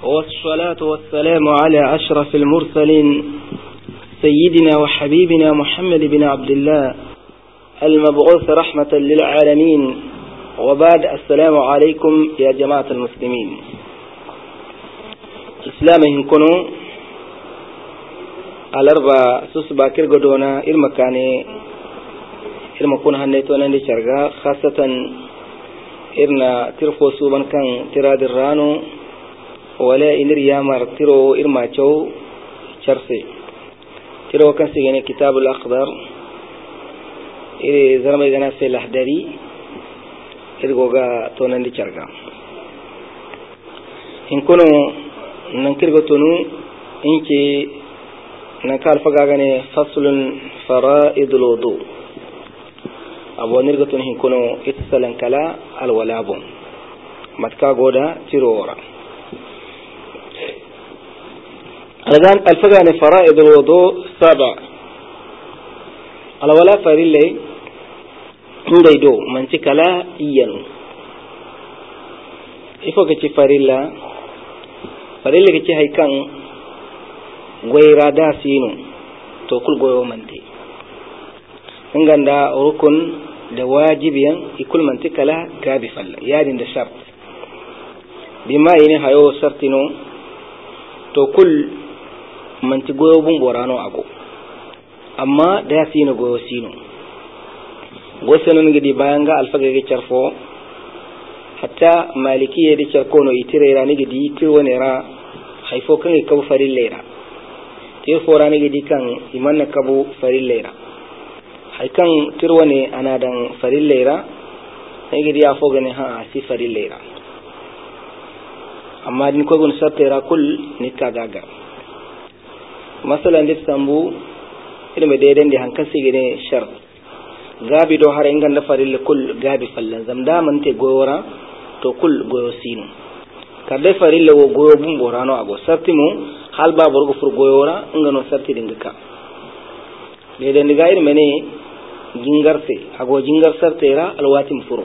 والصلاة والسلام على أشرف المرسلين سيدنا وحبيبنا محمد بن عبد الله المبعوث رحمة للعالمين. وبعد، السلام عليكم يا جماعة المسلمين. إسلامهم كنوا الأربع سوسبا كرغدونا إرمكاني إرمكون هنيتونا لشرغا خاصة إرنا ترفو سوبان كان تراد الرانو ولا إنر يامر ترو إرما تشو شرسي ترو كان سيغني كتاب الأخضر إري زرمي غنا في الأحداري إرغوغا تونان لشرغا إن كنوا ننكرغتونو إنكي نكال فقاغاني فصل فرائض الوضوء أبو نرغتون هنكونو إتسالن كلا الولابون متكا غودا تيرورا الآن الفقاغاني فرائض الوضوء 7 الولا فريلي نديدو منتي كلا إيانو إفو كتي فريلا كتي هيكان غيرا دا سينو توكل غيو منتي nganda rukun da wajibiyan ikul mantikala gabi falla yadin da shart bima yini hayo shartino to kul manti goyo bun borano ago amma da sino goyo sino gosenon gidi bayan ga alfaga ga charfo hatta malikiyya da charkono itirera ni gidi tirwane ra haifo kan kabu farillera tirfora ni gidi kan imanna kabu farillera haikan tirwane ana dan farillera sai gidi ya foga ne ha si farillera amma din ko gun sartera kul ni kagaga masalan dit sambu ilme deden di hankan sigine shar gabi do har ingan da farille kul gabi fallan zamda man te goyora to kul goyo sinu kadde farille wo goyo bum borano ago sartimu halba borgo fur goyora ngano sarti dingaka deden diga irme ne jingarse ago jingar sartera alwatim furo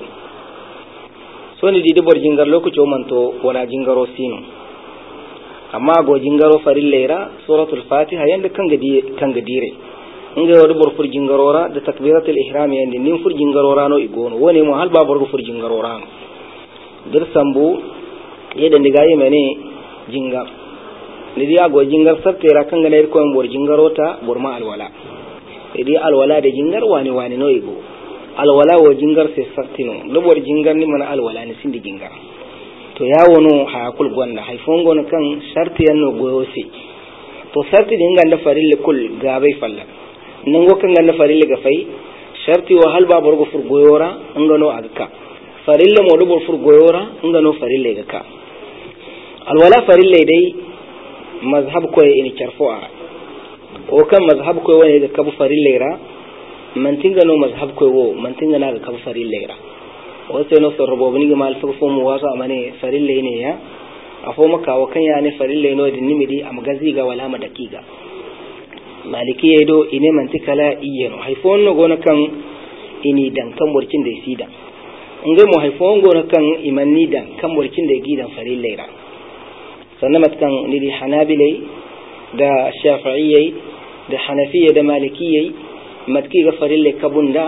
soni didi bor jingar lokaci manto wala jingaro sino amma ago jingaro farillera suratul fatiha yanda kanga dire inga wadu bor fur jingarora da takbiratul ihram yanda nin fur jingarora no igono woni mo halba bor fur jingarora no dir sambu yeda ndiga yemene jingar nidi ago jingar sartera kanga ne ko bor jingarota bor ma alwala idi alwala da jingar wani no igo alwala wo jingar se sartino lobor jingar ni mana alwala ni sindi jingar to yawono hayakul gonda haifongo no kan sharti yanno goyosi to sarti dinga da farille kul gabai falla nango kan ganda farille ga fai sharti wa halba borgo fur goyora ngano agka farille mo lobor fur goyora ngano farille ga ka alwala farille dai mazhab ko ini charfu'a o kan mazhab ko wani ga kabu farillera mantinga no mazhab ko wo mantinga na ga kabu farillera o sai no sorbo bani ga mal fa mu wasa amane farille ne ya afo maka wa kan ya ne farille no din nimidi am gazi ga wala madakiga maliki yedo ine mantikala iyeno haifon no gona kan ini dan kan burkin da sida ngai mu haifon gona kan imanni dan kan burkin da gidan farillera sannan matkan ni di hanabilai da shafi'iyyi da hanafiyya da malikiyyi matki ga farille kabunda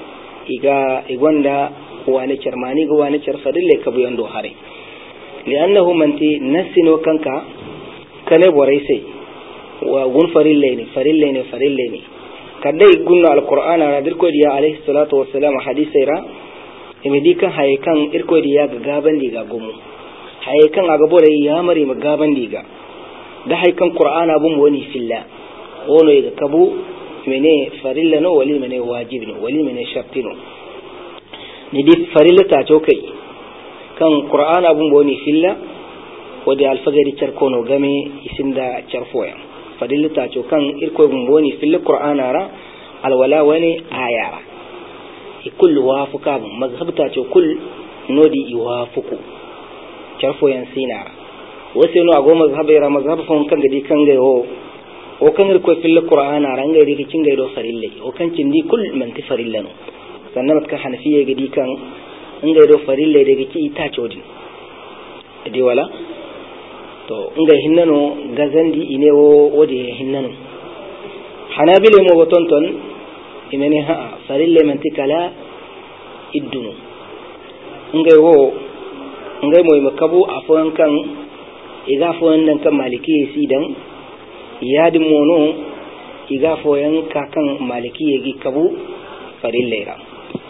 igonda wani charmani ga wani char farille kabu yando hare li'annahu manti nasino kanka kane borai sai wa gun farille ne kadai gunna alqur'ana radir ko diya alayhi salatu wassalam hadisira imidika haykan irko diya ga gaban diga gumu haykan aga borai ya mari magaban diga da haykan qur'ana bum wani filla wono ga kabu mene farilla no wali mene wajib no wali mene sharti no ni di farilla ta kai kan qur'ana bum wani filla wadi alfagari charkono game isinda charfoya farilla ta kan irko bum wani filla qur'ana ra alwala wani ayara ikul wafuka mazhab ta kul nodi iwafuku charfoyan sinara wasu no ago mazhabira mazhab fon kan gadi kan gayo o kan ko fil qur'ana ranga ri kicin gaido farille o kan cindi kul man ti farille no sannan ka hanafiya gadi kan in gaido farille da gici ita chodin dai wala to nga hinnano gazandi ine wodi hinnano hanabile mo tonton imene ha farille mantikala iddunu ngay moy makabu afon kan iga fon nan kan maliki sidan yadi mono iga foyan ka kan maliki yegi kabu farille ra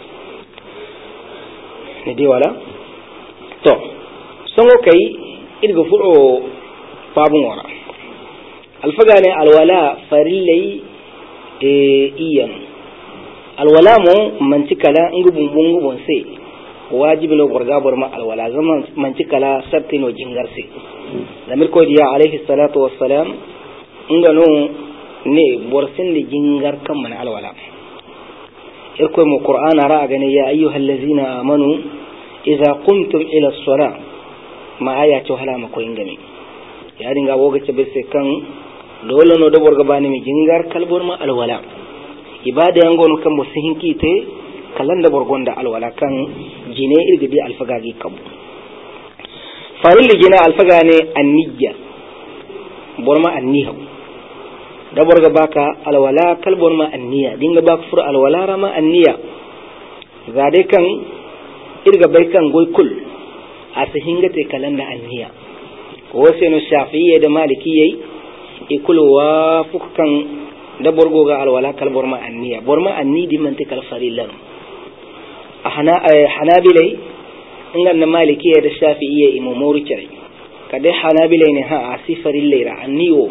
ne di wala to songo kai irgo fudo babun wara alfagane alwala farille iyan alwala mo mantikala ngubun sai wajibi no gorga borma alwala zaman mantikala sarti no jingarse lamir ko diya alaihi salatu wassalam ngano ne borsin di jingar kan man alwala irko mu qur'ana ra gane ya ayyuhallazina amanu idza qumtum ila as-salah ma ayatu halama ko ingami ya dinga woga ce bese kan dole no da borga bani mi jingar kalbor ma alwala ibada yango kan musihinki te kalan da borgonda alwala kan jine irgidi alfagagi kabu farille jina alfagane anniyya borma anniha da borga baka alwala kalbor ma anniya dinga baka fur alwala rama anniya zade kan irga bai kan goykul asihingate kalan da anniya wose no shafi'iyya da malikiyyi ikul wa fukan da borgo ga alwala kalbor ma anniya borma anni di mantikal farillan hanabilai ingan na malikiyya da shafi'iyya imamori kire kadai hanabilai ne ha asifarin laira anniwo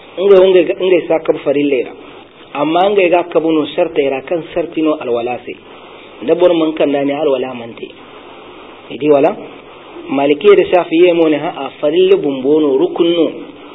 inga sa kab farin laira amma inga ga kabuno sharta ira kan sartino alwala sai da bor man kan ne alwala mante idi wala malikiyya da shafi'iyya mo ne ha farin bumbono rukunno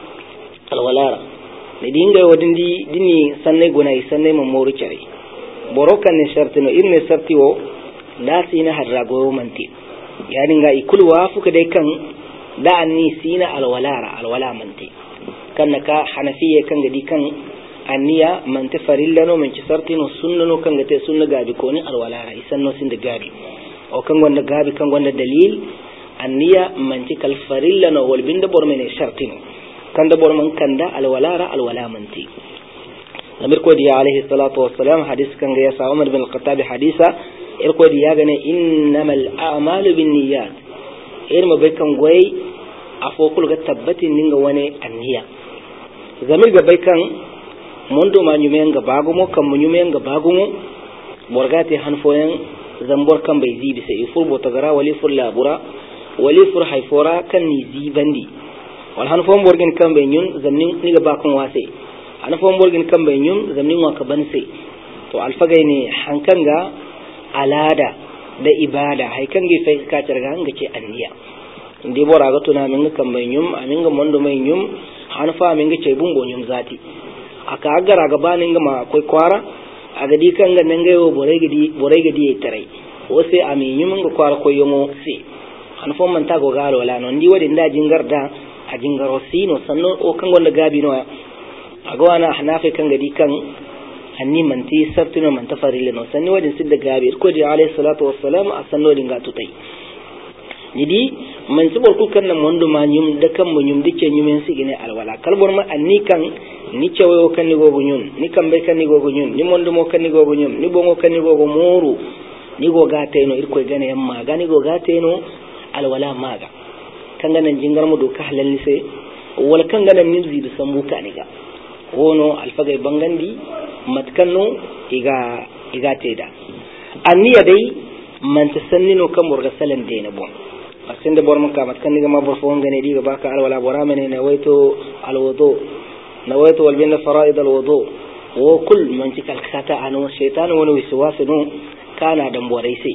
alwala ne dinga wadin dini sanne gonai sanne mamori kire borokan ne shartino irne sartiwo da sina harrago manti yani nga ikulwa fuka dai kan da anni sina alwala manti kan ka hanafiye kan gadi kan anniya man tafarillano man ci sartino sunnano kan gate sunna gabi ko ni alwalara isanno sin da gabi o kan wanda gabi kan wanda dalil anniya man ci kal farillano wal binda bormene shartino kan da borman kan da alwala manti namir ko diya alaihi salatu wassalam hadis kan ga ya sa Umar bin al-Khattab hadisa irko diya gane innamal a'malu binniyat irma bai kan goyi afokul ga tabbatin ninga wani anniya zamir ga bai kan mondo ma nyumen ga bagumo kan mu nyumen ga bagumo borgate hanfoyen zambor kan bai zibi sai fur botagara wali fur labura wali fur haifora kan ni zibandi wal hanfon borgin kan bai nyun zamnin ni ga bakon wase hanfon borgin kan bai nyun zamnin wa ka banse to alfagai ne hankan ga alada da ibada haikan ge fai ka targa hanga ce anniya indi bora ga tuna min kan bai nyum amin ga mondo mai nyum hanfa min ga ce bungo nyum zati aka agara ga banin ga ma akwai kwara aga di kan ga nan ga yo borai gadi e tarai o sai amin nyum ga kwara ko yomo sai hanfo man ta go galo la non di wadi nda jingar da a jingaro sino sanno o kan gonda gabi no aga wana hanafi kan ga di kan anni manti sartino man tafarille no sanni wadin sidda gabi ko di alayhi salatu wassalam asanno dinga tutai nidi man tibor kul kan mondo ma nyum da kan mo nyum dike nyumen sigine alwala kalbor ma anni kan ni cewo kan ni gogo nyun ni kan be kan ni gogo nyun ni mondo mo kan ni gogo nyun ni bongo kan ni gogo moru ni go gate no irko gane yamma gani go gate no alwala maga kan ganan jingar mu do ka halal ni sai wala kan ganan min zidu sambu kaniga wono alfagai bangandi matkanno iga teda anniya dai man tasannino kan burga salan dena bon asin da bor maka matkanni ga mabur fon gane diga baka alwala boramene ne waito alwudu na waito wal bin faraid alwudu wa kull man tikal khata anu shaytan wani wiswasu no kana dan borai sai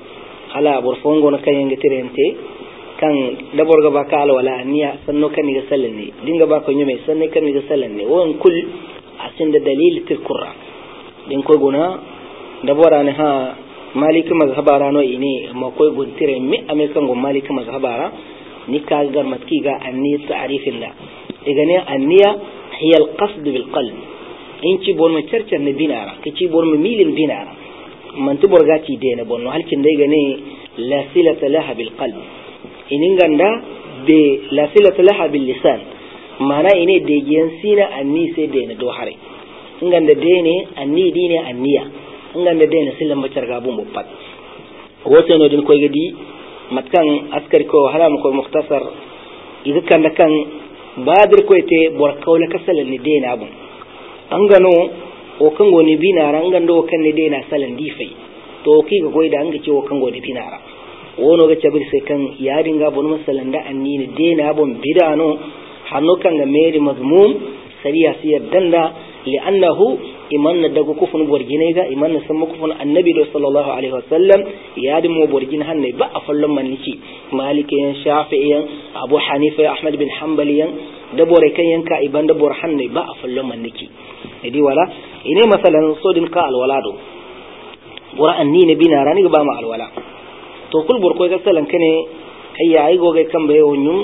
ala bor fon gona kan yanga tirente kan da borga baka alwala anniya sanno kan ga salan ne dinga baka nyume sanne kan ga salan ne won kull asin da dalil tilkurra din ko guna da bora ne ha maliki mazhabara no ini ma koy guntire mi amerikan go maliki mazhabara ni ka gar matki ga anni ta'rifin da igane anniya hiya alqasd bil qalb in ci bor ma cercer ne binara ki ci bor ma milin binara man to borga ci de ne bonno halkin dai gane la silata laha bil qalb inin ganda be la silata laha bil lisan mana ine de giyan sina anni sai de na do hare nganda de ne anni dine anniya nganda de na silan bacar gabun boppat wote no din koy gadi matkan askari ko haram ko mukhtasar idan kan da kan badir ko te bor kawla kasalan ni de na bun angano o kan goni binara ngando kan ni de na salan difai to ki ga goida anga ce o kan goni binara wono ga cabir sai kan yadin ga bonu masalan da anni ni de na bun bidano hanno kan ga meri mazmum sariya siyar danda li'annahu imanna dago kufun borgine ga imanna samma kufun annabi sallallahu alaihi wasallam yadin mo borgin hanne ba a fallon maniki malikiyan shafi'iyan abu hanifa ahmad bin hanbaliyan da bore kan yanka iban da bor hanne ba a fallon maniki idi wala ine masalan sodin ka alwalado bor anni ne bina rani ba ma alwala to kul bor ko ga salan kane ayya ay goge kan bayo nyum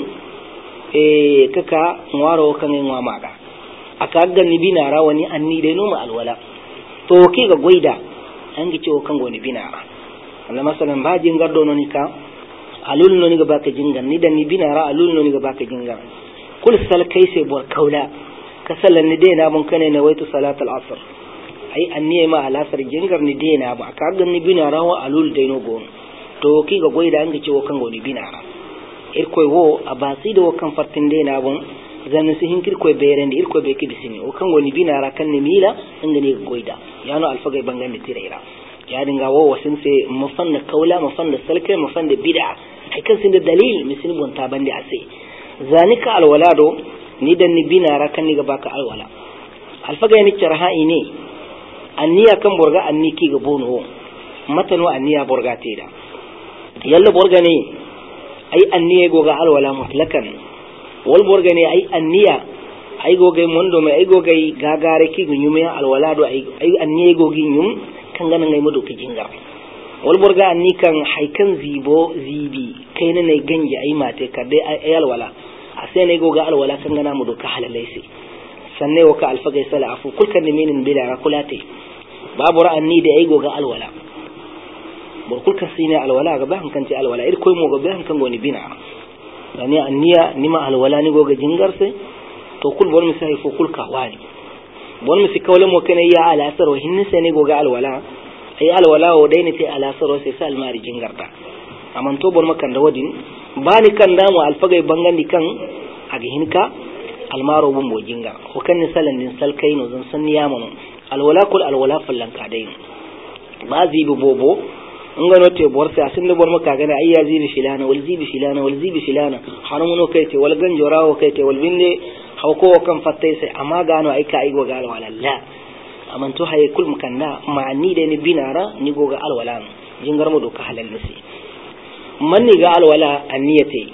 kaka ngwaro kan ngwa maga aka ganni binara wani anni dai noma alwala to ke ga goida an gi cewa kan goni binara Allah masalan ba jingar do noni ka alul noni ga baka jingar ni dan ni binara alul noni ga baka jingar kul sal kai sai bor kaula ka sallan ni dai na mun kane na waitu salat al-asr ai anni ma al-asr jingar ni dai na ba aka ganni binara wa alul dai no gon to ke ga goida an gi cewa kan goni binara irkoy wo abasi do kan fatin dai na bon zan su hinkir koy berende ir koy be kibisini o kan woni binara kan ne mila ngani goida yano alfagay bangande tirayra ya dinga wo wasin se mufanna kaula mufanna salke mufanna bid'a ay kan sin dalil misin bon tabande ase zanika alwalado ni dan ni binara kan ni ga baka alwala alfagay ni charha ine anniya kan borga anni ki ga bono matano anniya borga teda yalla borga ne ay anniya go ga alwala mutlakan wal borgane ay anniya ay goge mondo me ay goge gagare ki nyume alwalado ay anniya goge nyum kan ganan ngai modo ki jingar wal borga anni kan haikan zibi kaina ne ganje ay mate kadai ay alwala asai ne goga alwala kan gana modo ka halalaisi sanne wa ka alfagai sala afu kulkan minin bila rakulate babu ra'anni da ay goga alwala bor kulkan sine alwala ga ban kan ti alwala ir koy mo ga ban kan goni bina yani anniya nima alwala ni goga jingarse to kul bol misai fo kul ka wani bol misi kawle mo kana ya ala asar wa hinni sai ne goga alwala ay alwala o dai ne te ala asar sai sal mari jingarta aman to bol makan da wadin bani kan da mu alfagay bangandi kan agi hinka almaro bum bo jinga ko kan ni salan din sal kayno zan sanniya mono alwala kul alwala fallan ka dai ba zibi bobo ngano te borse asin bor maka gane ayya zibi filana wal zibi filana wal zibi filana haramuno kaite wal ganjorawo kaite wal binde hawko kan fatte sai amma gano ai ka aigo gal wala la aman to hay kul mukanna ma ni de ni binara ni goga alwala jingar mo do ka halal nasi manni ga alwala anniyate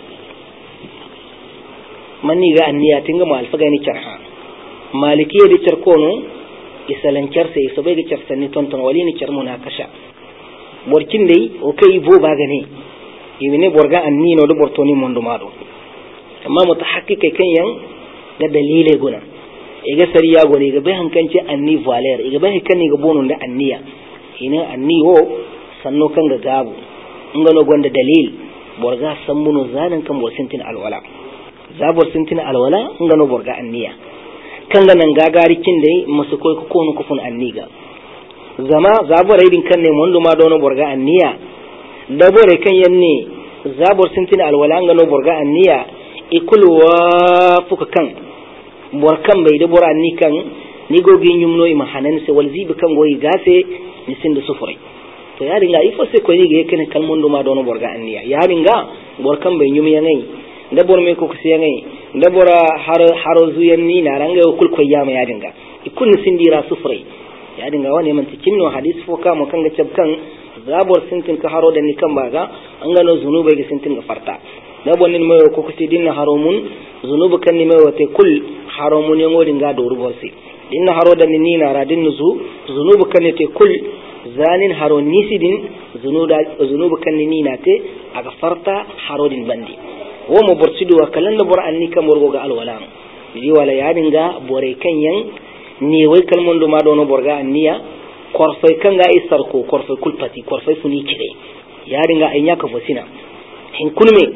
manni ga anniyati ngam alfaga ni charha malikiye de charkono isalan charse isobe ga charsanni tonton wali ni charmuna kasha borkin dai o kai bo bagane ibine borga anni no do bortoni mondo mado amma mutahaqqiq kan yan da dalile guna iga sariya gone ga bai hankanci anni valer iga bai kan ga bonon da anniya ina anni wo sanno kan ga gabu ngano gonda dalil borga sammuno zanan kan borsintin alwala zabor sintin alwala ngano borga anniya kan ga nan gagari kin dai musu koy ko kono kufun anniga zama zabor aidin kan ne mondo ma dono borga anniya dabore kan yanne zabor sintin alwala ngano borga anniya ikul wa fuka kan borkan bai da bora ni kan ni gogi nyumno ima hanan se wal zibi kan goyi gase ni sinda sufurai to ya dinga ifo se ko ni ge kan kan mondo ma dono borga anniya ya dinga borkan bai nyumi yangai da bor me ko kusi yangai da bora haro zuyan ni na ranga kul ko yama ya dinga ikun sindira sufurai ya dinga wani man tikinno hadis fo ka mo kanga cabkan zabor sintin ka haro da ni kan baga an gano zunubai ga sintin ga farta da bonin mai ko kusi dinna haromun zunubu kan ni mai wate kul haramun yan wodin ga do rubosi dinna haro da ni na radin nuzu zunubu kan te kul zanin haro nisidin zunubu kan ni na te aga farta harodin bandi wo mo borsidu wa kalan da bor anni kan borgo ga alwala di wala ya dinga bore kan yan ni wai kalmon do ma do no borga anniya korfai kan ga isar ko korfai kulpati korfai funi kire ya dinga anya ka fosina hin kulme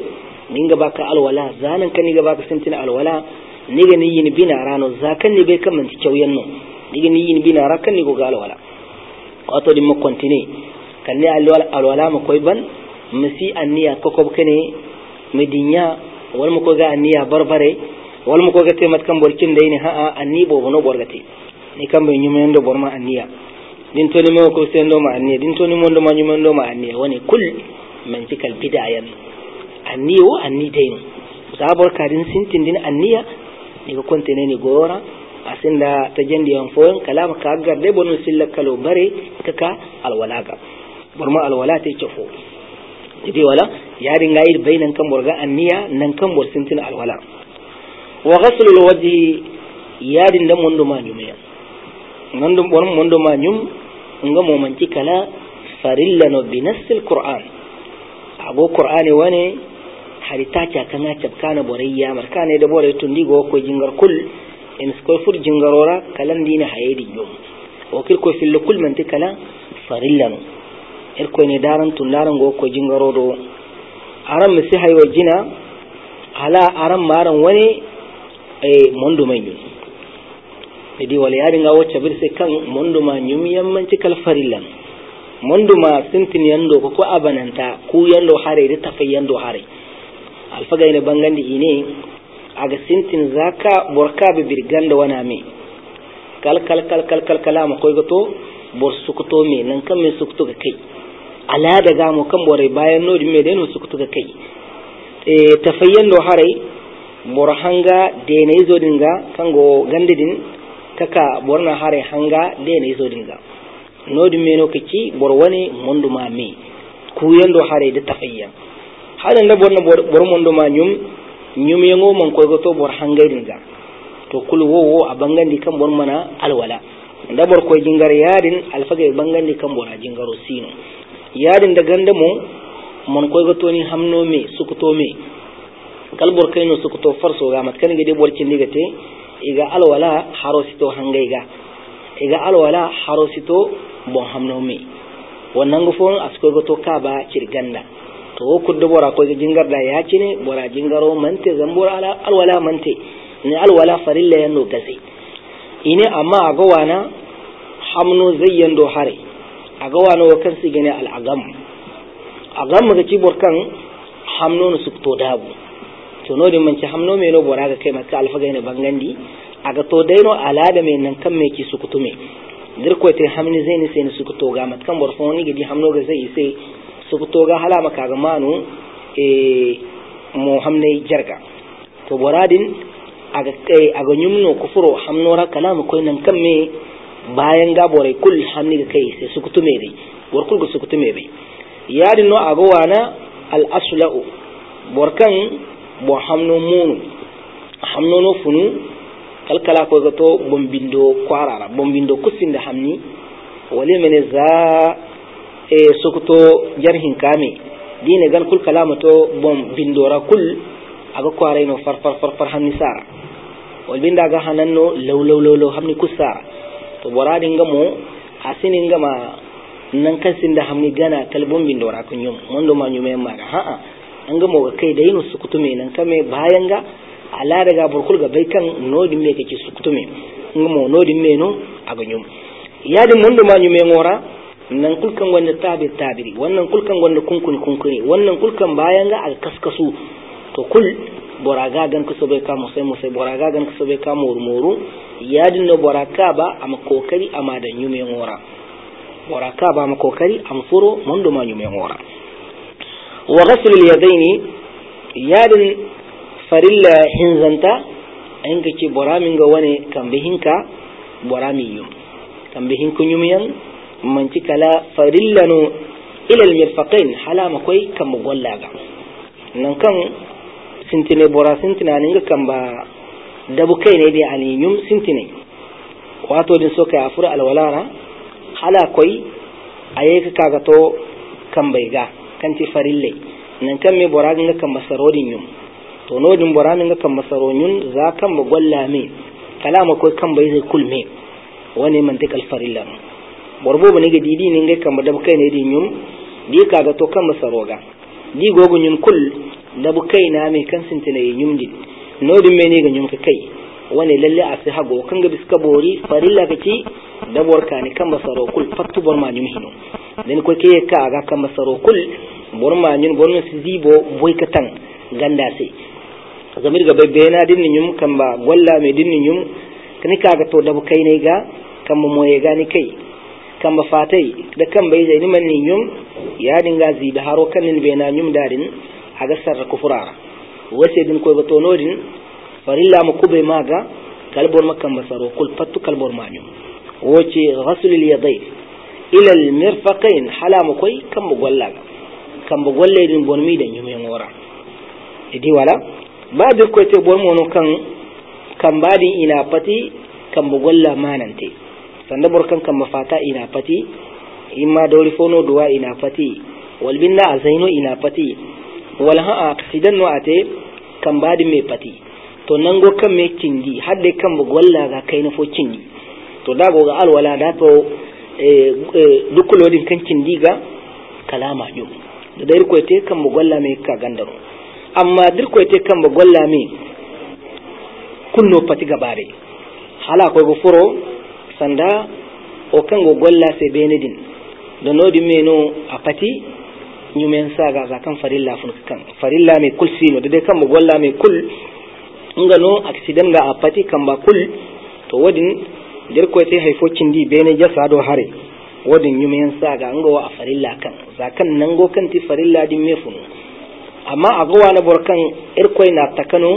ninga baka alwala zanan kan niga baka sintina alwala niga ni yin bina rano zakan ni be kan man tikawyan no niga ni yin bina rakan ni go ga alwala wato din mo kontine kan ne alwala mo koy ban misi anniya kokob kene medinya wal mo ko ga anniya barbare wal mo ko ga temat kan borkin dai ne ha anni bo bono borgate ni kan be nyumendo borma anniya din to ni mo ko sendo ma anniya din to ni mo ndo ma nyumendo ma anniya woni kul man tikal bid'ayan anniyo anni dayno sabor kadin sintin din anniya ni ko kontene ni gora asinda tajandi on fon kalama ka garde bonu silla kalo bare kaka alwalaga borma alwala tay chofo idi wala yari ngayir bainan kan borga anniya nan kan bor sintin alwala wa ghaslu alwajhi yari nda mondo ma nyume ngondo borom mondo ma nyum ngamo manci kala farilla no binasil qur'an ago qur'ani wane harita ta kana tabkana borayya markane da bore tundi go ko jingar kul in sko fur jingarora kalan dina hayedi yum o kir ko fil kul man tikala farillano er ko ne daran tundaran go ko jingarodo aram mi sai haywa jina ala aram maran wani mondo mai yum idi wala yari nga wacce birse kan mondo ma nyum yamman tikal farillan mondo ma sintin yando ko abananta ku yando hare da tafayando hare alfaga ina bangandi ine aga sintin zaka borka be birganda wana me kal kalama koy goto bor sukuto me nan kan me sukuto ga kai ala daga mo kan bore bayan no dimme den sukuto ga kai tafayando hare bor hanga de ne zo dinga kango gandidin kaka borna hare hanga de ne zo dinga no dimme no kici bor wani mondu ma me ku yando hare da tafayya hadan da borna bor mondo ma nyum yango man koy goto bor hangay dinga to kul wowo a bangandi kan bor mana alwala da bor koy jingar yadin alfaga bangandi kan bor a jingaro sino yadin da ganda mo mon koy goto ni hamno me sukuto me kal bor kayno sukuto farso ga mat kan gede bor cindigate iga alwala harosito hangay ga iga alwala harosito bon hamno me wannan gufon asko goto ka ba cirganda to kuddo bora ko jingar da ya ci ne bora jingaro mante zambura ala alwala mante ne alwala farilla yanno gase ine amma aga wana hamno zayyando hare aga wana wakan sigene al agam ga ci borkan hamno no sukto dabu to no de manci hamno me no bora ga kai maka alfaga ne bangandi aga to daino alada me nan kan me ki sukutume dir ko te hamni zaini sai ne sukuto ga mat kan borfoni gidi hamno ga zai sai sukuto ga halama kaga manu mo hamne jarga to boradin aga nyumno kufuro hamnora kalamu koy nan kamme bayan ga bore kul hamni ga kai sai sukuto mebe bor kul go sukuto mebe yadi no aga wana al aslau borkan bo hamno munu hamno no funu kalkala ko gato bombindo kwarara bombindo kusinda hamni wale mene za sokoto jarhin kame dine gan kul kalamato bom bindora kul aga kware no far hamni sara wal binda ga hananno law hamni kusara to boradin ngamo asinin ngama nan kan sinda hamni gana kalbon bindora kunyum mondo ma nyume mara ha an ngamo ga kai dai no sokoto me nan kame bayan ga ala daga burkul ga baikan nodin me kake sokoto me ngamo nodin me no aga nyum yadin mondo ma nyume ngora nan kulkan wanda tabiri wannan kulkan wanda kunkuni wannan kulkan bayan ga alkaskasu to kul boraga gan kuso bai ka musai boraga gan kuso bai ka murmuru yadin no boraka ba am kokari ama da nyume ngora boraka ba am kokari am furo mondo ma nyume ngora wa ghasl al yadaini yadin farilla hinzanta an kace boramin ga wane kan bihinka borami yum kan bihin kunyumiyan manci kala farillano ila almirfaqain halama koy kam gollaga nan kan sintine bora sintina ninga kamba dabu kai ne dai ani nyum sintine wato din soka afura alwalara hala koy ayeka kaga to kambai ga kanti farille nan kan me bora ga kamba sarodin nyum to no din bora ninga kamba saronyun za kan gollame kalama koy kambai zai kulme wani mantikal farillano borbo bane ga didi ne ngai kamba dab kai ne di nyum di kaga to kamba saroga di gogo nyun kul da bu kai na mai kan sintina yumdi nodin me ne ga yum ka kai wani lalle a sai hago kan ga biska bori farilla kaci da borka ne kan basaro kul fattu bor ma yum hino den ko ke ka ga kan basaro kul bor ma nyun bor no sizibo boy katan ganda sai zamir ga bebbe na din yum kan ba golla me din yum kani ka ga to da bu kai ne ga kan mu moye ga ni kai kan ba fatai da kan bai zai ni man ni yum ya dinga zibi haro kan ni be na yum darin aga sarra kufurara wase din ko to nodin farilla mu kube maga kalbor makkan basaro kul pattu kalbor manyum woce ghasl al yaday ila al mirfaqain halamu koy kam bu gollaga kam bu golle din bon mi dan yum ngora idi wala badir ko te bon mono kan badi ina pati kam bu golla manante sanda borkan kam mafata ina pati imma dawli fono duwa ina pati wal binna azaino ina pati wal ha accident no ate kan badi me pati to nango kan me cingi hadde kan bu golla ga kai na fo cingi to dago ga alwala da to dukulodin kan cingi ga kalama yo da dai ko te kan bu golla me ka gandaro amma dir ko te kan bu golla me kunno pati gabare hala ko go furo sanda o kan go golla se benedin da nodi meno a pati nyumen saga za kan farilla fun kan farilla me kul sino da dai kan bu golla me kul ngano accident ga a pati kan ba kul to wadin dir ko te haifo cindi bene jasa do hare wadin nyumen saga ngo a farilla kan za kan nango kan ti farilla din me funu amma agwa na borkan irkoi na takano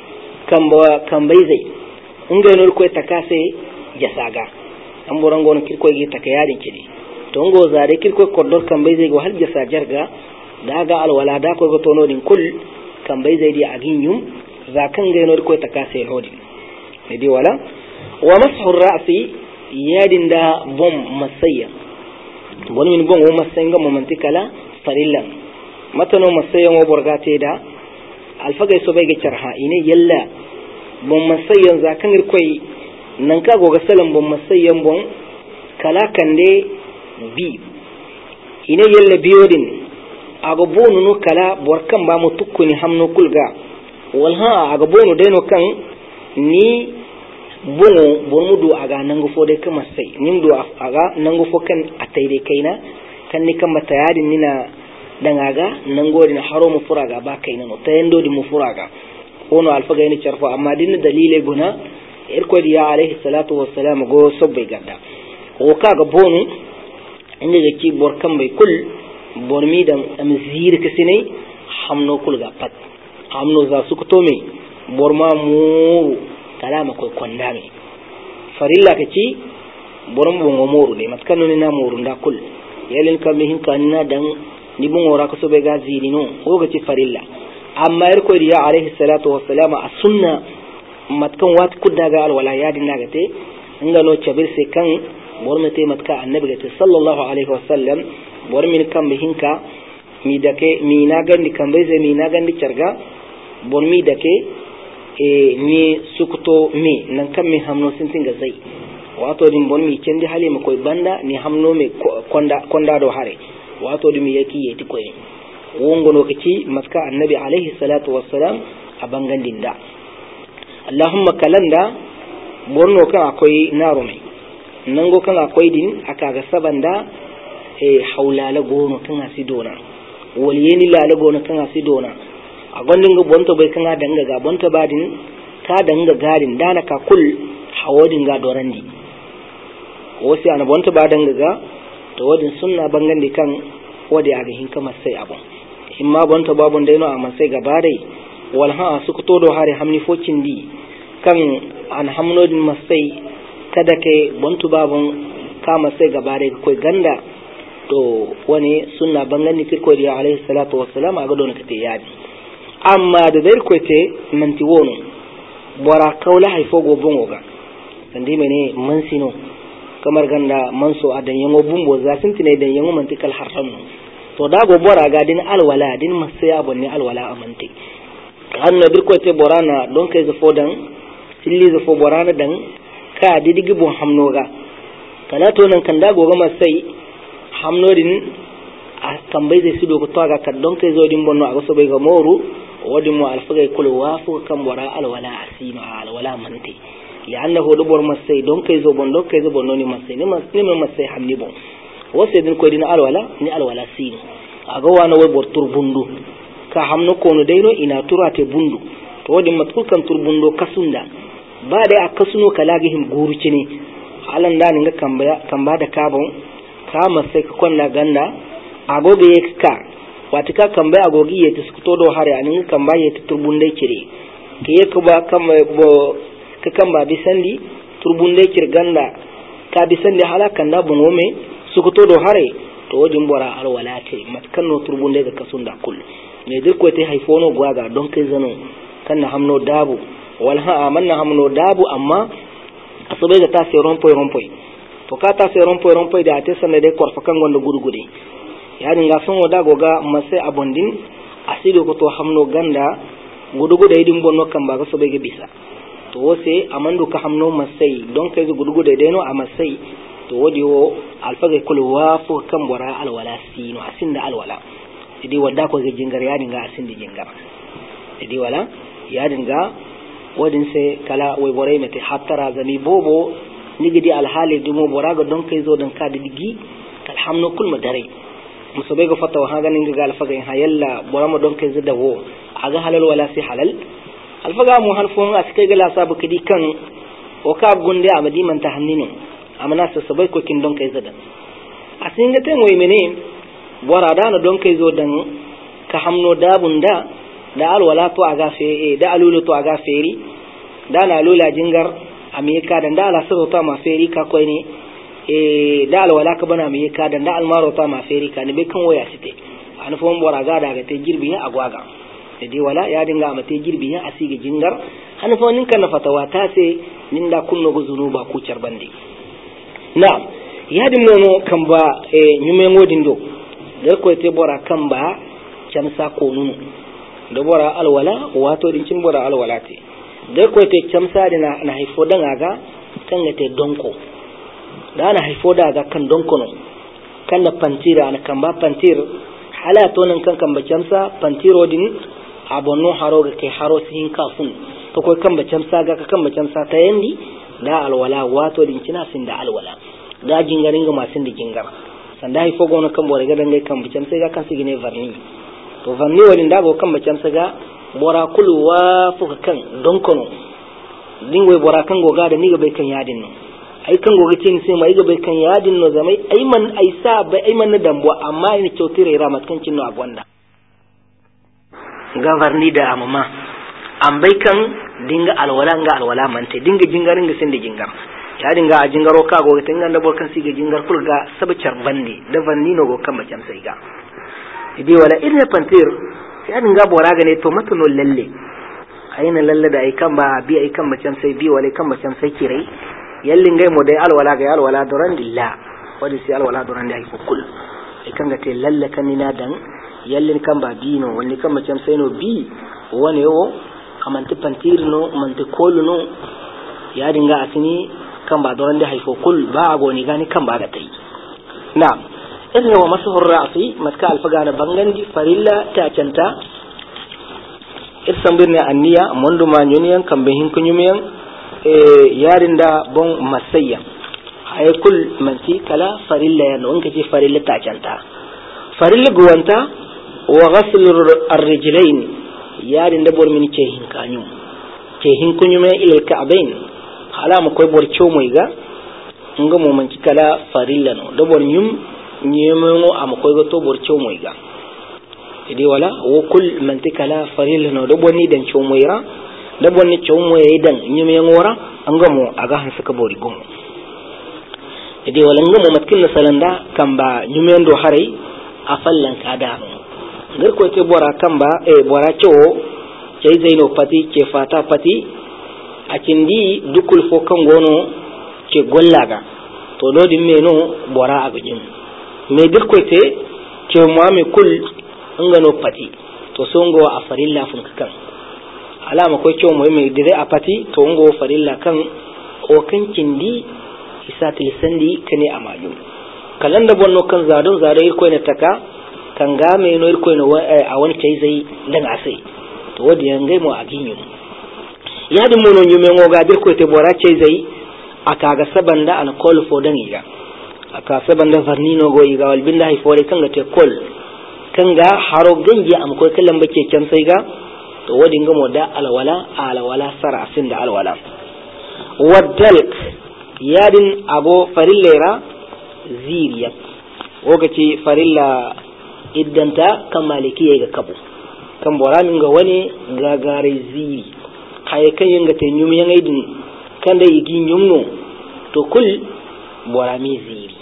kan bai zai ngano ko takase jasaga an boran gon kirko gi takayarin kidi to ngo zare kirko koddor kan bai zai go hal jasa jarga daga alwala da ko tono din kul kan bai zai di agin yum za kan ngano ko takase hodi ne di wala wa mashu ra'si yadin da bom masayya bon min bon o masayya mo mantikala farillan matano masayya mo borgate da alfagai so bai ga charha ine yalla bon masayyan za kan irkoi nan ka goga salan bon masayyan bon kala kande bi ine yalla biyodin aga bonu no kala borkan ba mu tukkuni hamno kulga walha aga bonu deno kan ni bono bormudu aga nango fode kama sai nimdu aga nango fokan ataide kaina kan ni kamba tayadin nina dangaga nango dina haro mu furaga ba kaina no tayendo di mu furaga ono alfaga ni charfo amma din dalile guna irko diya alayhi salatu wassalam go sobbe gadda o kaga bonu inda yake borkan bai kul bormi da amzir kasine hamno kul ga pat hamno za su kuto me borma mu kalama ko kondame farilla kaci borom bongo moru de matkano ni na moru nda kul yelen kam hin kanina dan ni bongo ra ko sobe ga ziri no o ga ci farilla amma irko diya alayhi salatu wassalam as-sunna matkan wat kudda ga alwala ya dinna ga te ngano chabir se kan bormete matka annabi ga te sallallahu alaihi wasallam bormin kan bihinka mi dake mi na gandi kan bai zai mi na gandi charga bormi dake ni sukuto mi nan kan mi hamno sintin ga zai wato din bormi cendi hali ma koy banda ni hamno me konda do hare wato din mi yaki yeti koy wongo no kici matka annabi alaihi salatu wassalam a bangandin da Allahumma kalanda borno kan akwai naro mai nango kan akwai din aka ga sabanda haulala gono kan asidona waliyeni lala gono kan asidona a gondin ga bonto bai kan danga ga bonto badin ka danga garin dana ka kul hawodin ga dorandi wasi ana bonto ba danga ga to wadin sunna bangandi kan wadi aga hin kama sai abu imma bonto babun dai no amma sai gaba dai walha su ko do hare hamni focin di kan an hamnodin masai kada ke bontu babun kama sai gabare ko ganda to wani sunna bangani kirko da alaihi salatu wassalam aga don kate yadi amma da dai ko te manti wono bora kaula haifo go bongoga sandi mene mansino kamar ganda manso adan yango bumbo za sintine dan yango mantikal haram to da go bora ga din alwala din masaya bonni alwala amanti anna birko te borana don kai za fodan silli za fo borana dan ka didigi bon hamnoga kana to nan kan da goga masai hamnodin a tambaye zai sido ko to ga kan don kai zo din bonno aga so bai ga moru wadin mu alfagai kulu wafu kan bora alwala asino alwala mante li'annahu dubur masai don kai zo bon don kai zo bon ni masai ni masai hamni bon wose din ko din alwala ni alwala sino aga wana way bor turbundu ka hamno kono deyno ina turate bundu to wadin matkul kan turbundo kasunda ba da akasuno kalage him gurucini halan da ninga kamba da kabon ka masai ka konna ganda agoge yeka wati ka kamba agogi yete skuto do hare anin kamba yete turbunde kire ke yeka ba kamba bo ka kamba bisandi turbunde kir ganda ka bisandi halakan da bonome skuto do hare to wajin bora alwala ce matkan no turbunde ga kasunda kul ne dir ko te haifono gwaga don kai zano kanna hamno dabu wal ha amanna hamno dabu amma asobe ga ta sai rompoy to ka ta sai rompoy da ta sanne dai korfakan gonda gudugude ya dinga son wada goga masai abondin asido ko to hamno ganda gudugude idin bonno kan ba ga sobe ga bisa to wose amandu ka hamno masai don kai gudugude dai no a masai to wodi wo alfaga kulu wafu kan bora alwala sino asinda alwala idi wadda ko ga jingar ya dinga asinda jingar idi wala ya dinga wadin sai kala wai borai mate hattara zami bobo nigidi alhali dumo boraga don kai zo dan ka digi alhamnu kul madare musabe ga fatawa ha ganin ga alfaga ha yalla borama don kai zada wo aga halal wala sai halal alfaga mu halfon a cikin ga lasabu kidi kan o ka gunde a madiman ta hanninu amana sa sabai ko kin don kai zada asin ga tan wai mene bora da na don kai zo dan ka hamno dabun da alwala to aga fe da alulu to aga feri da na lula jingar amika da ala sirro to ma feri ka koi ne da alwala ka bana amika da almaro to ma feri ka ne be kan waya site an fon bora ga daga te girbi ya agwaga dai wala ya dinga ma te girbi ya asige jingar an fon nin kan fatawa ta se nin da kunno go zunuba ku charbande na ya din nono kan ba nyume ngodin do dar ko te bora kan ba camsa ko nunu da bora alwala wato din cin bora alwala te da ko te camsa dina na haifo dan aga kan te donko da na haifo da aga kan donko no kan da pantira na kan ba pantir hala to nan kan ba camsa pantiro din abonno haro ga kai haro sin kafun to ko kan ba camsa ga kan ba camsa ta yandi da alwala wato din cina sin da alwala da jingarin ga masin da jingar sanda haifo gona kan bora ga dan kan ba camsa ga kan sigine varni to vanni wani ndago kan macam saga bora kulu wa fuka kan don kono dingwe bora kan goga da ni ga bai kan yadin no ai kan goga tin sai mai ga bai kan yadin no zamai ai man ai sa bai ai man dambo amma ni chautire ramat kan cinno agwanda ga varni da amama an bai kan dinga alwala mante dinga jingarin ga sinde jingar ya dinga a jingaro ka goga tin ganda bor kan siga jingar kulga sabachar bandi da vanni no go kan macam sai ga idi wala irin pantir sai an ga bora gane to matuno lalle ayina lalle da ai kan ba bi ai kan macam sai bi wala kan macam sai kirai yallin gai mo dai alwala ga alwala doran dilla wadi sai alwala doran dai ko kul ai kan ga te lalle kan ina dan yallin kan ba dino wani kan macam sai no bi wani o amanti pantir no manti kolu no ya dinga asini kan ba doran dai ko kul ba goni gani kan ba ga tai na'am إذن هو مسح الرأس مسكا الفقانة بانغاندي فريلا تاچنتا إرسان برنا النية منذ ما نيونيان كم بهين كنيوميان يارين دا بون مسيا هاي كل منتي كلا فريلا ينون كجي فريلا تاچنتا فريلا قوانتا وغسل الرجلين يارين دا بور مني چهين كانيوم چهين كنيوميان إلى الكعبين حالا مكوي بور چومويغا nga mo manci kala farilla no do bor nyum nyemo am koy go to bor chomoyga idi wala wo kul manti kala farilla no do bonni den chomoyra do bonni chomoy dan nyume ngora anga mo aga han saka bori gom idi wala ngamo matkin salanda kamba nyume ndo harai afallan kada ngar ko te bora kamba bora cho cey zaino pati ke fata pati akindi dukul fo kan gono ke gollaga to lodi meno bora agajin me dirkoite ke muame kul ngano pati to songo a farilla fun kan alama ko ke mo me dire a pati to ngo farilla kan o kan kindi isatil sandi kane amaju kalanda bonno kan zadon zare ko ne taka kan ga me no ko ne a wani kai zai dan asai to wadi yangai mo aginyu yadin mono nyume ngoga dir ko te borace zai akaga sabanda an kol fodan iga aka sabanda farnino go iga wal billahi fore kanga te kol kanga haro ganji am ko kallan bace can sai ga to wadi ngamo da alwala sara asinda alwala wadalk yadin ago farillera ziriya wogaci farilla iddanta kan malikiya ga kabu kan boramin ga wani gagare ziri kai kan yanga te nyum yanga idin kan da yigi nyumno to kul borami ziri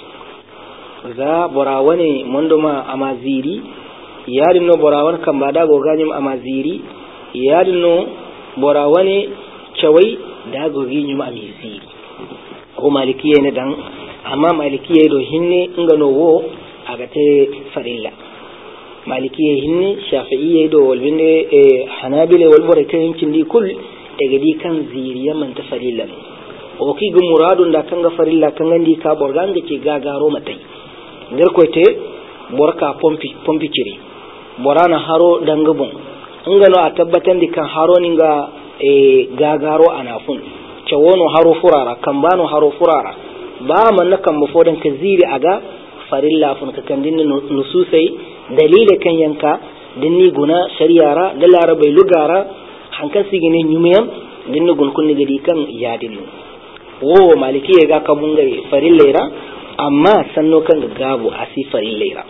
za borawane mondoma ama ziri yadin no borawan kan bada go ganyum ama ziri yadin no borawane chawai da go ginyum ami ziri ko malikiya ne dan amma malikiya do hinne ngano wo agate farilla malikiya hinne shafi'iyya do walbinde hanabila wal barakain cindi kul egedi kan ziriya man ta farilla o ki gu muradun da kan ga farilla kan gandi ka borgan ga ke gagaro matai gar ko te borka pompi ciri borana haro dangabun ngano a tabbatan di kan haro ninga gagaro anafun cewono haro furara kambano haro furara ba man nakan mafodan ka ziri aga farilla fun ka kan dinna nususai dalile kan yanka dinni guna shari'ara da larabai lugara hankan sigine nyumiyam dinna gun kunni gadi kan yadinu wo maliki ga ka bungare farilla amma sanno kan gabu asi farilla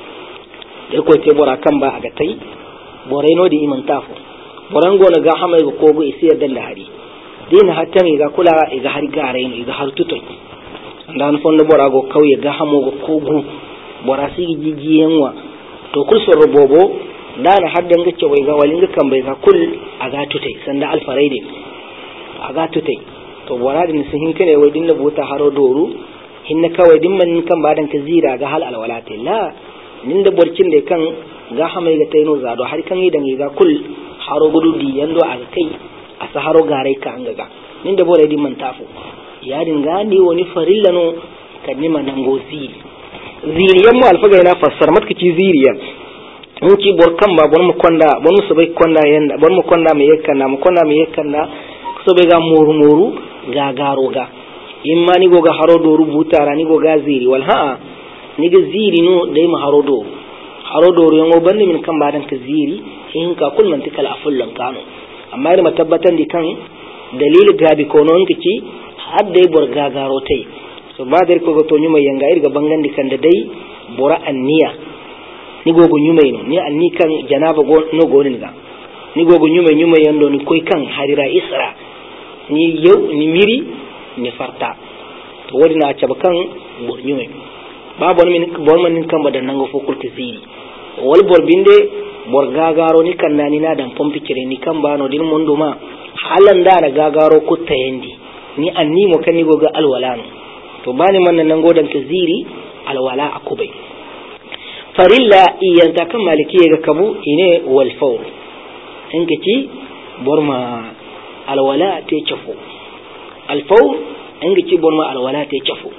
da ko te bora kan ba aga tai boraino di iman tafu borango na ga hamai ko go isi yaddan da hari din hatta ga kula ga har gare ni ga har tutoy dan fondo bora go kauye ga hamo go kogu bora sigi jijiyenwa to kul so robobo dana haddan ga cewa ga walin ga kan bai ga kul aga tutai sanda alfaraide aga tutai to bora din sun kane wai dinna bota haro doru hinna kawai din man kan badan ka zira ga hal alwalati la nin da borcin da kan ga hamai ga taino zado har kan idan ga kul haro gudu di yando aga kai a saharo gare ka an ga nin da bora din man tafu ya dinga ni wani farilla no kan ni manan go ziriyan mu alfaga yana fassara matka ci ziriyan mun ci borkan ba bon mu konda bon mu sabai konda yanda bon mu konda mai yakkanna mu konda mai yakkanna so be ga muru ga garo ga imma ni go ga haro do rubutara ni go ga ziri wal ha ni ga ziri no dai mu haro do yango banni min kan badan ka ziri in ka kul man tikal afullan kano amma ina tabbatan di kan dalil gabi konon kici hadde bor gagaro tai so badar ko to nyuma yanga irga bangandi kan da dai bora anniya ni gogo nyuma ino ni anni kan janaba go no gonin ga ni gogo nyuma yando ni koy kan harira isra ni yau ni miri ni farta to wadina a caba kan bor nyuma ba bor man kan badan nango fokul tiziri wal bor binde bor gagaro ni kan nani na dan pompi cire ni kan bano din mondo ma halan da gagaro ko tayandi ni anni mo kan ni goga alwalano to bani man nan godan taziri alwala akubai farilla iyanta kan malikiye ga kabu ine wal fawr in kaci borma alwala te chafu al fawr in kaci borma alwala te chafu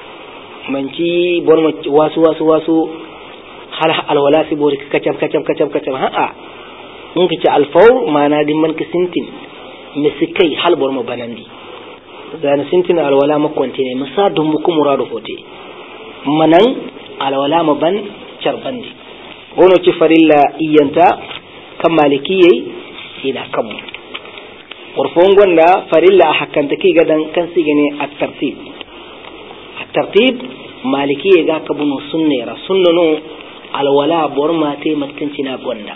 manci borma wasu hal alwala si bori kacam ha in kaci al fawr mana din man kasintin misikai hal borma banandi zana sintina alwala makwante ne musa don muku murado fote manan alwala maban charbandi wono ci farilla iyanta kan malikiyai ila kabu warfon gonda farilla hakkan take gadan kan sigene at-tartib malikiyai ga kabu no sunnera sunno alwala borma te matkanci na gonda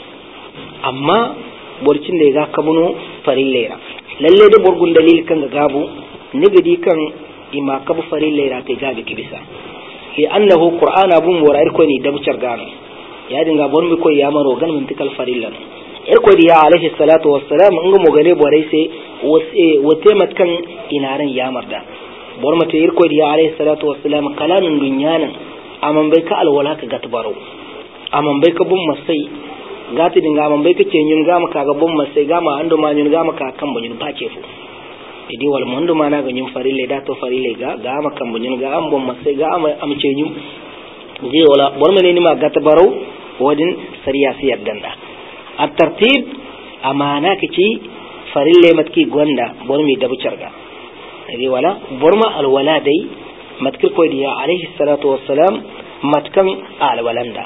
amma borcin da ga kabu no farillera lalle da borgun dalil kan ga gabu nigadi kan ima kabu farillera te gabe kibisa li annahu qur'ana bum wara irko ni dabcar gano ya dinga bon mi ko ya maro gan mun tikal farillan irko diya alaihi salatu wassalam ngo mo gane borai sai wote matkan inaran ya marda bor mate irko diya alaihi salatu wassalam kalanun dunyanan amman bai ka alwala ka gatbaro amman bai ka bum masai gati dinga amman bai ka cenyun ga maka ga bum masai ga ma ando ma nyun ga maka kan bunyun ba ce fu idi wal mondo mana ga nyum farille da to farille ga maka bunyun ga am bum masai ga am cenyun je wala bor mene ni ma gatbaro wadin sariya siyar danda at-tartib amana kici farille matki gonda bormi dabu carga adi wala borma alwala dai matkir ko diya alayhi salatu wassalam matkan alwalanda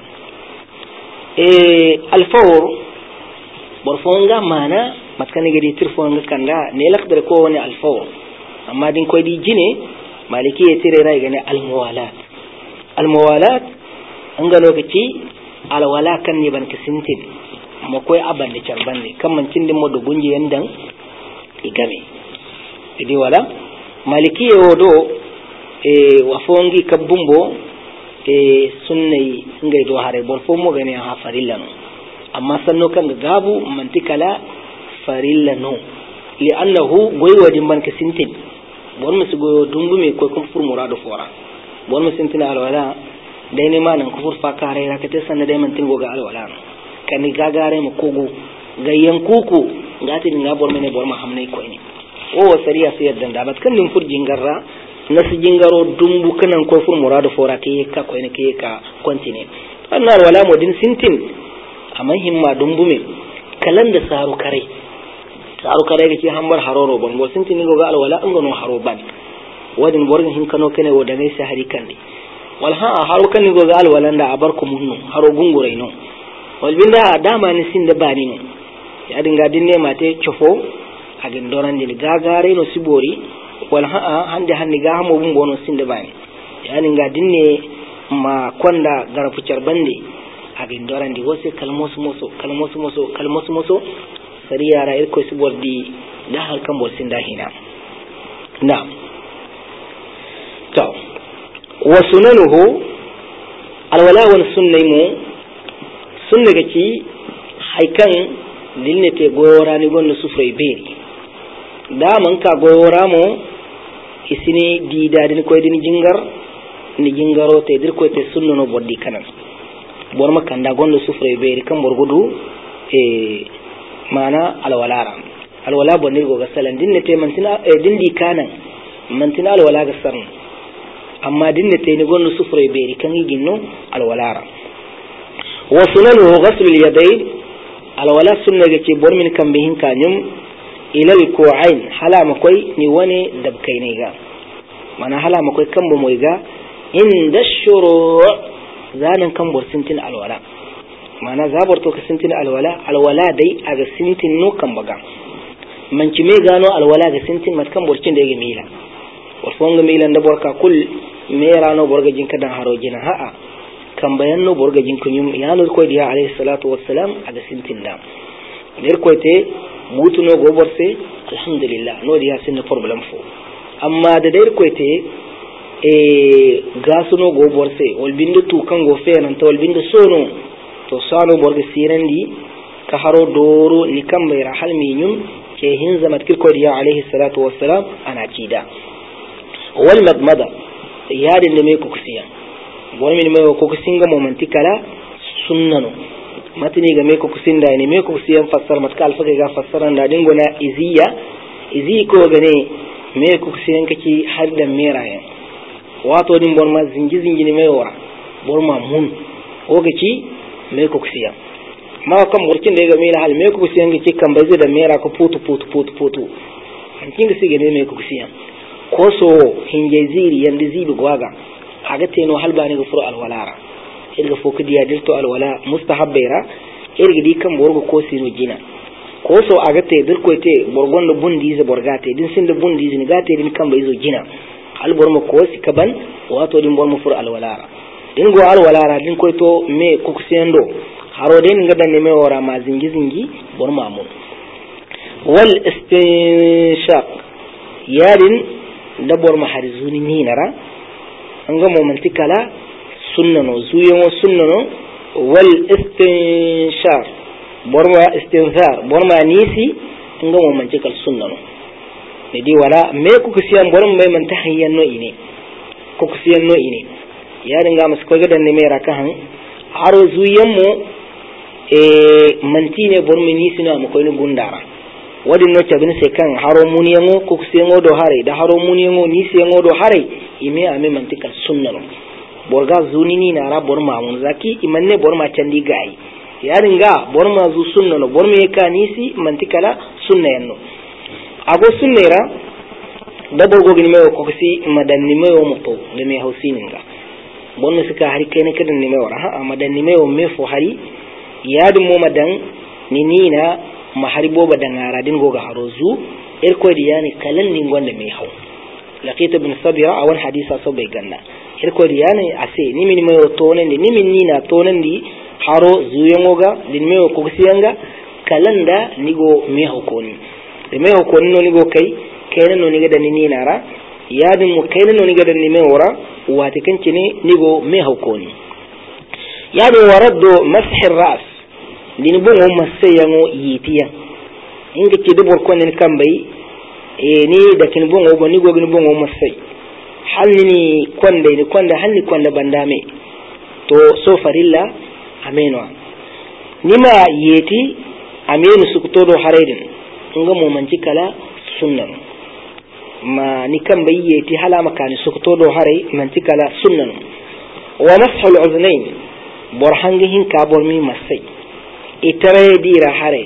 alfawr borfonga mana matkani gadi tirfonga kanda ne lakdar ko wani alfawr amma din ko di jine maliki ya tire rai gane almuwalat an ga lokaci alwala kan ne ban kisintin makoy aban da carban ne kan mancin din modo gunji yandan igame idi wala maliki ya wodo wafongi kabbumbo sunnai ngai do hare bor fo mo gane ha farillano amma sanno kan gabu mantikala farillano li annahu goy wadin man kisintin bon mi sugo dungume ko kum fur murado fora bon mi sintina alwala dai ne manan kufur fa kare rakate sanna dai man tingo ga alwala kan gagare mu kogo gayyan kuku ngati ni ngabor mene bor ma hamne ko ni o sariya sai yaddan da bat kan nin fur jingarra nasu jingaro dumbu kanan ko fur murado fora ke ka ko ne ke ka continue anna alwala modin sintin amma himma dumbume kalan da saru kare ga ke hambar haroro bongo sintini go ga alwala an gono haro ban wadin borgin hin kano kene wo daga sai hari kandi wal ha haro kan go ga alwala da abarku munnu haro gungurai no wal binda dama ni sinde bani no ya dinga dinne mate chofo agin doran dil gagare no sibori wal ha hande hanni ga hamo bumbo no sinde bani ya dinga dinne ma konda garafu charbande agin doran di wose kalmosu moso sari yara irko su bordi da halkan borsin dahina na to wa sunanuhu alwala wal sunnaimu sunna gaci haikan dilne te goyora ni gonno sufrai beri da man ka goyora mo isini di dadin ko din jingar ni jingaro te dir ko te sunno no bordi kanan bor makanda gonno sufrai beri kan borgudu mana alwala bonir go gasalan dinne te mantina dindi kanan mantina alwala gasan amma dinne te ni gonno sufre beri kan ginno alwala wa sunanu ghasl al-yadayn alwala sunna gace bor min kan bihin kanyum ila al-ku'ain hala makoy ni wani dabkai ne ga mana hala makoy kan bo moy ga inda shuru zanan kan bor sintin alwala mana zabar to ka sintin alwala dai a ga sintin no kan baga manci me gano alwala ga sintin matkan borcin da yake mila warfon ga milan da borka kul me rano borga jinka dan haro jina ha'a kan bayan no borga jin kunyum ya no ko diya alayhi salatu wassalam a ga sintin da der ko te mutu no goborse alhamdulillah no diya sin problem fo amma da der ko te gasu no goborse wal bindu tu kan go fe nan to wal bindu sono to sano borga sirandi ka haro doro ni kan bai rahal minyum ke hin zamat kirko diya alayhi salatu wassalam ana cida wal madmada yadin da mai kukusiya bor min mai kukusin ga momentikala sunnano matini ga mai kukusin da ne mai kukusiyan fassar matka alfaka ga fassaran da dingo na izi ko gane mai kukusiyan kake har da merayen wato din bor ma zingi ne mai wara bor ma mun ogaci mai kukusiya ma kan burkin da ya game hal mai kukusiyan ga kan bai da mera ko putu an kinga sige ne mai kukusiya ko so hinge ziri yanda zibi gwaga aga teno halba ne ga furu alwalara irga foku diya dirto alwala mustahabbaira irga di kan borgo ko sino jina ko so aga te dirko te borgon da bundi ze borgate din sin da bundi ze gate din kan bai zo jina hal bormo ko si kaban wato din bormo furu alwalara din go alwalara din ko to me kukusendo haro den ga dan ne me wora ma zingi bor mamun wal istinshaq yarin dabor maharizuni ninara anga momentikala sunnano zuyo sunnano wal istinshaq borma istinzar borma nisi anga momentikal sunnano ne di wala me kukusiyan borma mai mantahiyan no ine kukusiyan no ine yarin ga masu koga dan ne me rakahan aro zuyen mu mantine bormi nisi na mu koyni gundara wadin no tabin se kan haro muniyango ko kusengo do hare da haro muniyango ni sengo do hare ime ame mantikal sunnano borga zunini na ra bor mamun zaki imanne bor ma candi gai yarin ga bor ma zu sunna no bor me kanisi mantikala sunna yanno ago sunnera da borgo gini mewo ko si madanni mewo moto de me hausinin ga bonno suka hari kene kadan ni mewo ha madanni mewo me fo hari yadin mo madan ni nina ma hari boba dan aradin goga harozu irko di yani kalan ni gonda me haw laqita ibn sabira awan hadisa so be ganna irko di yani ase ni min mewo tonen ni min nina tonen di haro zuyengoga din mewo ko siyanga kalanda nigo me haw koni de me haw koni no nigo kai kene no niga dan ni nara yadin mo kene no niga dan ni me wora wati kancine nigo me haw koni yadin waraddu mash ar-ras din bongo masayango yitiya inga ci dubor ko nen kambay ni da kin bongo bo nigo gin bongo masay halni konde ni konde halni konde bandame to so farilla ameno nima yeti amenu sukuto do haredin nga mo manci kala sunnan ma ni kambay yeti hala makani sukuto do hare manci kala sunnan wa mashul uznayn borhangihin kabor mi masay itare dira hare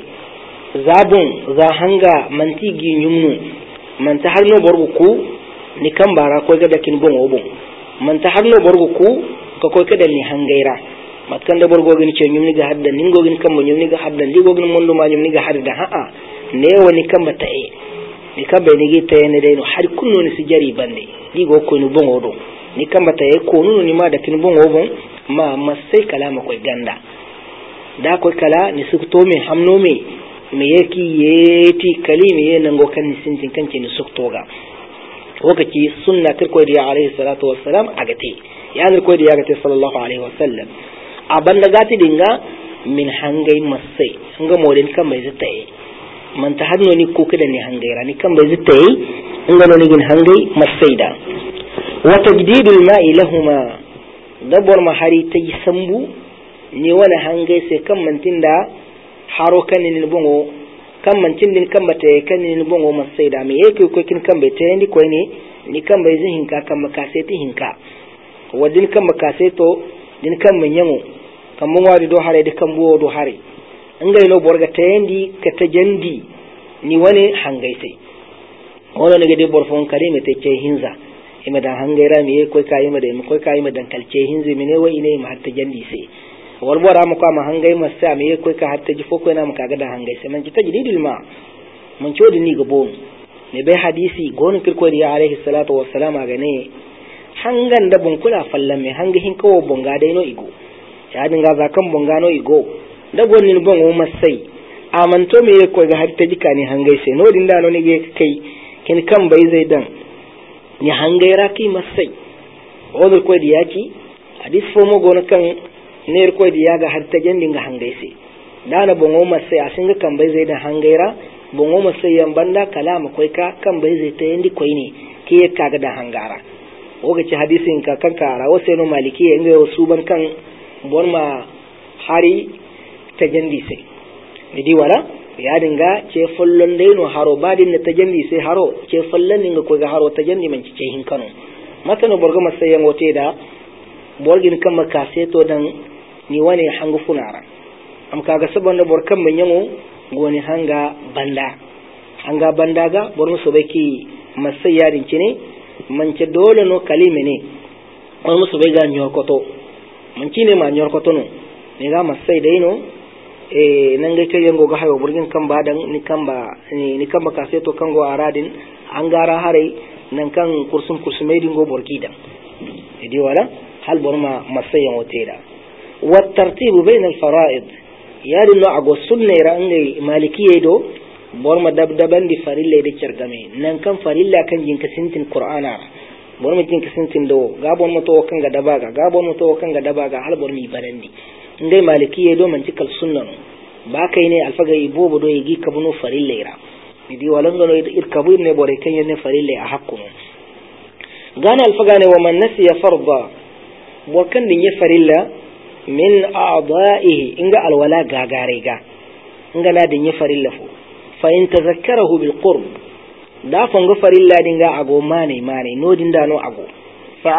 zabun za hanga manti gi nyumnu manta harno borgo ku ni kambara ko ga dakin bon obon manta harno borgo ku ko kada ni hangaira matkanda borgo gini ce nyumni ga hadda ningo gini kamba nyumni ga hadda ligo gini mondo ma nyumni ga hadda ha'a ne woni kamba tae ni kamba ni gi tae ne dai no har kunno ni sijari bande ligo ko ni bon odo ni kamba tae ko nunu ni ma dakin bon obon ma masai kalama ko ganda da ko kala ni sukto me hamno me yaki yeti kalimi ye nango kan ni sintin kanke ni sukto ga wakati sunna tir ko diya alayhi salatu wassalam agati ya dir ko diya agati sallallahu alaihi wasallam abanda gati dinga min hangai masai hanga modin kan bai zataye man ta hadno ni ko kada ni hangaira ni kan bai zataye hanga no ni gin hangai masai da wa tajdidul ma'i lahumma dabbar mahari tayi sambu ni wala hangai sai kan mantinda haro kan ni bongo kan mantin din kan bata kan ni bongo masai da me yake ko kin kan bai tayi ko ne ni kan bai zin hinka kan makase ti hinka wadin kan makase to din kan manyango kan mun wadi do hare de kan buwo do hare ngai no borga tayi ka tajandi ni wani hangai sai wala ne gade borfon karime te ce hinza ima da hangaira me ko kai ma da ko kai ma dan kalce hinzi mene wai ne ma hatta jandi sai walbora mu kama hangai masa me ko ka hatta ji foko na mu kaga da hangai sai man ji tajdidul ma mun codi ni gabo ne bai hadisi gon kirko da alaihi salatu wassalam ga ne hangan da bun kula fallan me hangihin kawo bonga dai no igo ya dinga zakan bonga no igo da gonin bon o masai amanto me ko ga hatta ji kani hangai sai no din da no ne kai kin kan bai zai dan ni hangaira ki masai odor ko da yaki hadis fo mo gon kan ner ko di yaga har ta jandi nga hangaise dana bongo masai asinga kan bai zai da hangaira bongo masai yan banda kalama koi ka kan bai zai ta yandi koi ne ke ya kaga da hangara oga ci hadisin ka kan kara wasu no maliki ya inga wasu ban kan borma hari ta jandi sai idi wala ya dinga ce fallon dai no haro badin da ta jandi sai haro ce fallon ninga koi ga haro ta jandi man ci ce hin kano mata no borgo masai yan wote da borgin kan makase to dan ni wani hangu funara am kaga sabon da borkan mun yango goni hanga banda ga bormu so beki masai yarin cine man ce dole no kalime ne on musu bai ga nyor koto man cine ma nyor koto no ne ga masai dai no nan ga kai yango ga hayo borgin kan badan ni kan ba kase to kango aradin an gara hare nan kan kursumai dingo borgida idi wala hal borma masai yan woteda والترتيب بين الفرائض يا دي نوع اغو سنه رانغي مالكيه دو بورما دبدبان دي فريله دي چرغامي نان كان فريله كان جينك سنتين قرانا بورما جينك سنتين دو غابون متو كان غا دباغا hal bormi barandi ngai malikiye do man cikal sunna ba kai ne alfaga ibobo do yigi kabuno farille ra idi walanga no irkabu ne bore kan yene farille a hakku gana alfaga ne wa man nasiya farda bo kan din ye farilla min a'da'ihi inga alwala gagarega inga la din farilla fu fa in tazakkarahu bil qurb da fanga farilla dinga ago mane no dinda no ago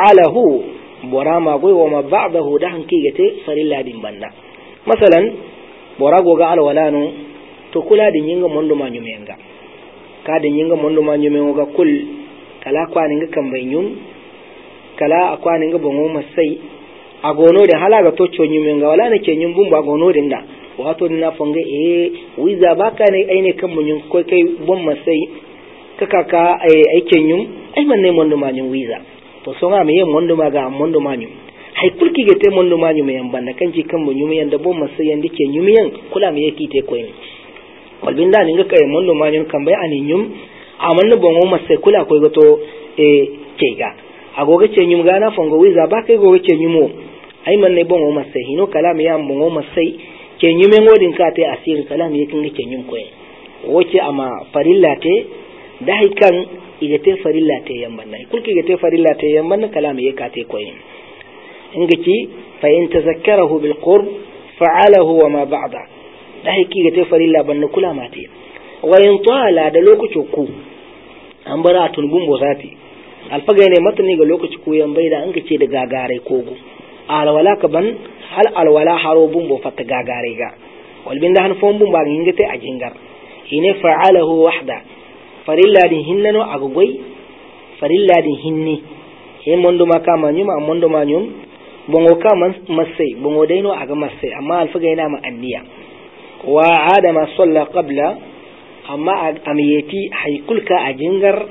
fa'alahu borama goy wa ma ba'dahu da hanki gate farilla din banda masalan bora goga alwala no to kula din yinga mondo ma nyume nga ka din yinga mondo ma nyume ga kul kala kwani nga kan banyum kala akwani nga bongo masai agono da halaga to cho nyume nga wala ne ke nyum bumba agono din da wato na fonge wiza baka ne aine kan munyun ko kai bon masai kaka aiken nyum ai man ne mondo ma nyum wiza to so nga me yem mondo ma ga mondo ma nyum hay kulki gete mondo ma nyum yan banda kanji kan munyum yan da bon masai yan dike nyum yan kula me yake te ko ni walbinda ni nga kai mondo ma nyum kan bai ani nyum amanno bongo masai kula ko goto kega agoga ce nyum gana fongo wiza baka goga ce nyumo ai man ne bongo masai hino kala me yam bongo masai ke nyume ngodin ka te asir kalam yakin ke nyum ko woce ama farilla te dai kan igate farilla te yambanna kulki igate farilla te yambanna kalam yaka te ko ingati fa in tazakkarahu bil qurb fa'alahu wa ma ba'da dai ki igate farilla banna kula mate wa in tala da lokaci ku an bara tunbun bozati alfaga ne matani ga lokaci ku yan baida an gace da gagare kogo alwala ka ban hal alwala haro bumbo fatta gagare ga walbinda han fon bumba ngite a jingar ine fa'alahu wahda farilla din hinnano agogoi farilla din hinni he mondo maka manyuma mondo manyum bongo ka masai bongo daino aga masai amma alfaga ina ma anniya wa adama salla qabla amma amiyati haykulka a jingar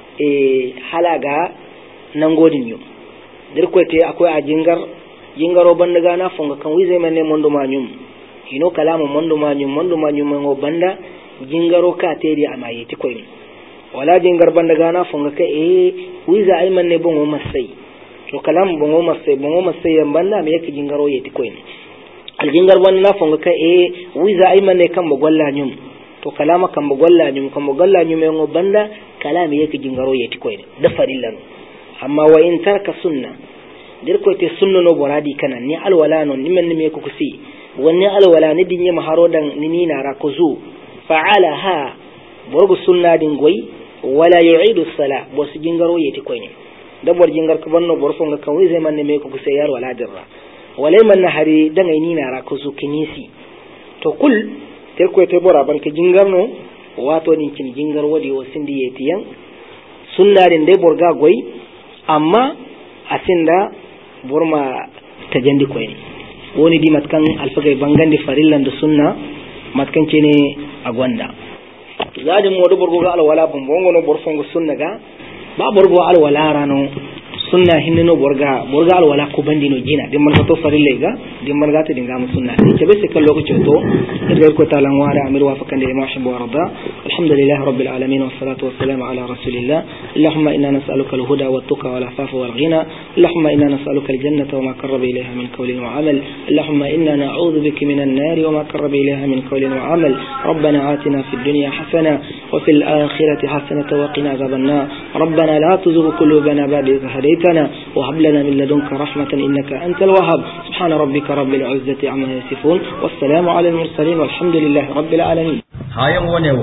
halaga nangodin yo dirkote akwai a jingaro banda gana fonga kan wize manne mondo manyum ino kalamu mondo manyum ngo banda jingaro ka tedi amayeti koy wala jingar banda gana fonga ka wiza ay manne bongo masai to kalamu bongo masai yan banda me yake jingaro yeti koy al jingar banda fonga ka wiza ay manne kan bogolla nyum to kalama kan bogolla nyum ngo banda kalamu yake jingaro yeti koy da farillan amma wa in tarka sunna dir ko te sunno no boradi kana ni alwala non nimen me ko kusi wonni alwala ni dinye maharo dan ni na ra ko zu fa'alaha borgo sunna din goy wala yu'idu as-sala bos jingaro yeti koy ne da bor jingar ko banno bor fonga kan wi man ne me ko kusi yar wala dirra wala man na hari dan ni na ra ko zu kinisi to kul dir ko te bora ban ke jingarno wato ni kin jingar wadi o sindi yeti yan sunna din de borga goy amma asinda burma tajandi koyni woni di matkan alfagay bangandi farillan da sunna matkan cene agwanda zadin modo borgo ga alwala bongo no borfongo sunna ga ba borgo alwala rano sunna hinno borga alwala ko bandino jina dimman to farille ga dimman ga ta dinga mu sunna ke be se kallo ko to irgal ko talan wara amir wafakande ma hibbu warda alhamdulillah rabbil alamin wassalatu wassalamu ala rasulillah allahumma inna nas'aluka alhuda wattaqa wal afafa wal ghina allahumma inna nas'aluka aljannata wama qarraba ilayha min qawlin wa amal allahumma inna na'udhu bika minan nar wama qarraba ilayha min qawlin wa amal ربنا آتنا في الدنيا حسنة وفي الآخرة حسنة وقنا عذاب النار ربنا لا تزغ قلوبنا بعد إذ هديتنا وهب لنا من لدنك رحمة إنك أنت الوهاب سبحان ربك رب العزة عما يصفون والسلام على المرسلين والحمد لله رب العالمين هاي ونيو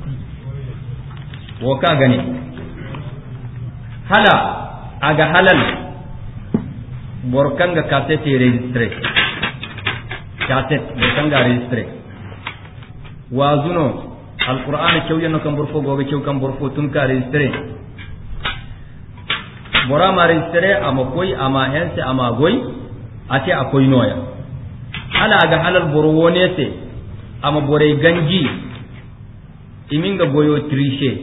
وكاغني هلا أجا هلال بوركانغا كاسيتي ريجستري كاسيت بوركانغا ريجستري wazuno alqur'ani cewyano kam borfo gobe cew kam borfo tun ka registre bora ma registre ama koy ama hense ama goy ate akoy noya ala ga halal boro wonete ama bore ganji iminga goyo triche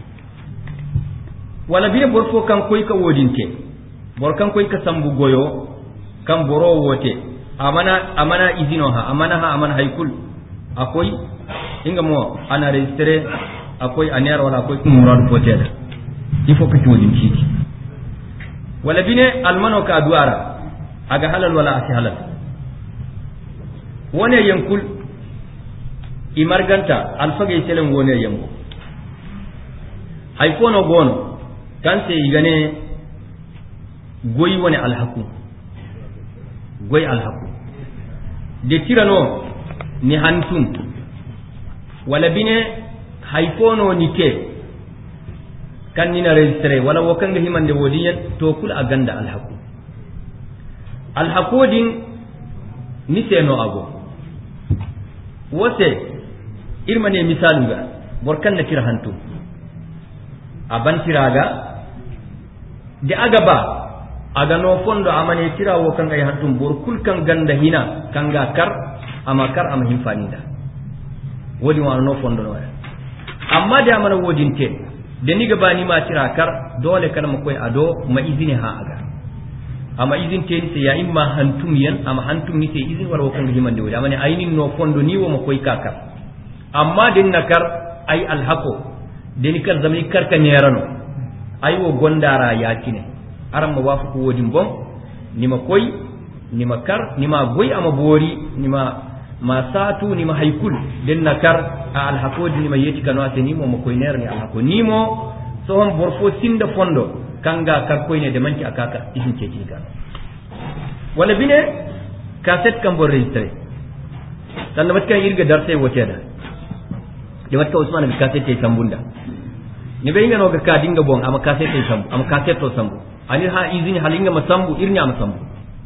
wala biye borfo kan koy ka wodinte bor kan koy ka sambu goyo kan boro wote amana izino ha amana haykul akoy inga mo ana registre akoy aner wala akoy murad potel il faut que tu wodin kiti wala bine almano ka duara aga halal wala asi halal wone yankul imarganta alfage selen wone yanko hay kono gono kanse igane goyi woni alhaku goyi alhaku de tirano ni hantum wala bine hayfono nike kan nina registre wala wakanga himande wodiyan to kul aganda alhakodin ni seno ago wote irma ne misalu ga borkan na tira hantu aban tiraga de aga ba aga no fondo amane tira wo kan ay hantum bor kul kan ganda hina kanga kar ama himfaninda wodi wa no fondo no amma da amana wodinte da ni gaba ni ma tira kar dole kar mu koy ado ma izini ha aga amma izin te ni ya imma hantum yan amma hantum ni te izin war wo kan himan de wodi amane aynin no fondo ni wo ma koy kakar amma din nakar ay alhaqo den kar zamani kar ka nerano ay wo gondara yakine aram ma wafu ko wodin bon nima koy nima kar nima goy ama bori nima masatu nima haykul den nakar alhaqo nima yeti kanu aseni mo koy ner ni alhaqo nimo so hon borfo sinda fondo kanga kar koy ne de manki akaka isin ceci kan wala bine cassette kam bo registré tan nabat kan irga darse woteda de wat ka Usman bi cassette sambunda ni be ngano ga ka dinga bon ama cassette sambu ama cassette to sambu anir ha izini halinga masambu irnya masambu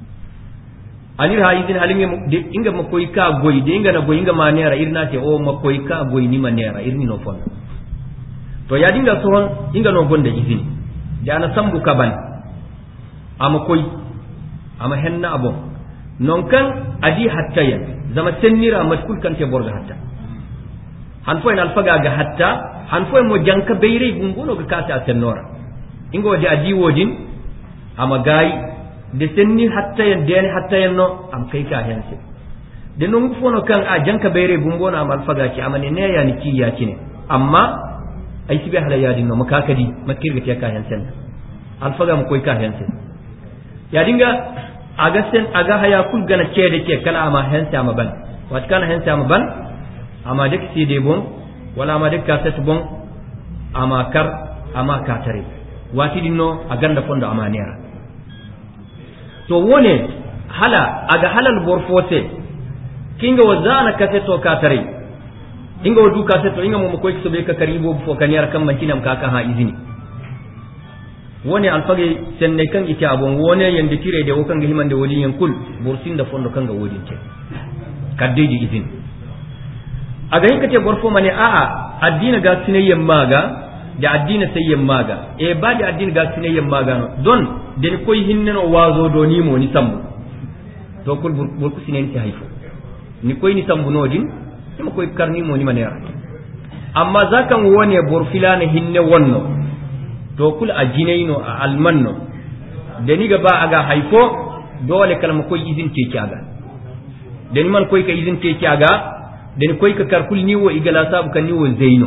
anir ha izini halinga de inga makoy ka goy de inga na goy inga manera irna te o makoy ka goy ni manera irni no fon to ya dinga sohon inga no gonda izini da ana sambu kaban ama koy ama henna abo non kan adi hatta ya zama sennira matkul kan te borga hatta han fo en alfaga ga hatta han fo mo janka beyre gungono ga kata sennora ingo de adi wodin ama gayi de senni hatta yen den hatta yen no am kai ka hense de non fono kan a janka beyre gungono am alfaga ki amane ne ya ni ki ya kine amma ay sibe hala yadin no makakadi makirga te ka hensen alfaga mo koy ka hensen ya dinga aga sen aga haya kul gana cede ke kana ama hense ama ban wat kana hense ama ban ama dek CD bon wala ama dek cassette bon ama kar ama katare wati dinno aganda fondo ama nera to wone hala aga halal borfote kinga wazana cassette to katare inga wadu cassette inga mo ko ikso be ka karibo fo kaniyar kan mantinam kaka ha izini wone alfage senne kan ite abon wone yande tire de wokan ga himande wodi yen kul bursin da fondo kan ga wodi ce kaddeji izini aga hinkate borfo mane a'a addina ga sinayyan maga da addina sayyan maga e ba da addina ga sinayyan maga no don den koy hinneno wazo do ni mo ni sambu to kul burku sinen ti haifo ni koy ni sambu nodin ni koy karni mo ni manera amma zakan wone borfilana hinne wonno to kul ajinaino a almanno deni ga ba aga haifo dole kalma koy izin teki aga deni man koy ka izin teki aga deni koy ka karkul niwo igala sabu kan niwo zaino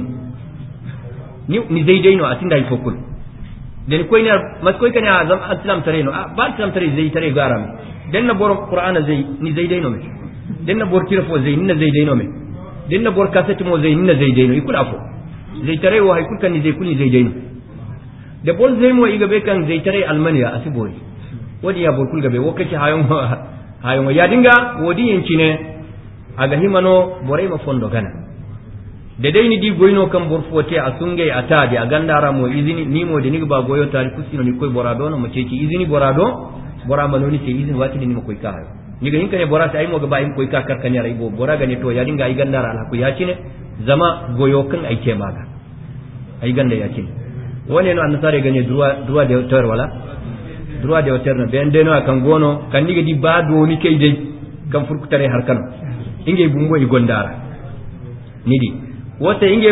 ni zaidaino atinda haifo kul deni koy ne mas koy kan azam islam tareno ba islam tare zai tare garam den na bor qur'ana zai ni zaidaino me den na bor tirafo zai ni zaidaino me den na bor kasati mo zai ni zaidaino ikul afo zai tare wa haikul kan ni zai kul ni zaidaino da bol zai mo iga be kan zai tare almaniya asibori wodi ya bol kul gabe wokaci hayon ya dinga wodi yanci ne aga himano borai ma fondo gana da dai ni di goyno kan borfote a sungai ata di agandara mo izini ni mo de ni ba goyo tari kusino ni koy borado no mo ceci izini borado borama no ni ce izini wati ni mo koy ka ni ga hinka ne borata ay mo ga bayin koy ka karkanya rai bo boraga ne to ya dinga ay gandara alhaku ya cine zama goyo kan ay ke maga ay ganda ya cine wone no annasare ganye droit de auteur wala droit de auteur no ben deno kan gono kan niga di ba do ni kay dai kan furku tare har kan inge bumbo i gondara nidi wote inge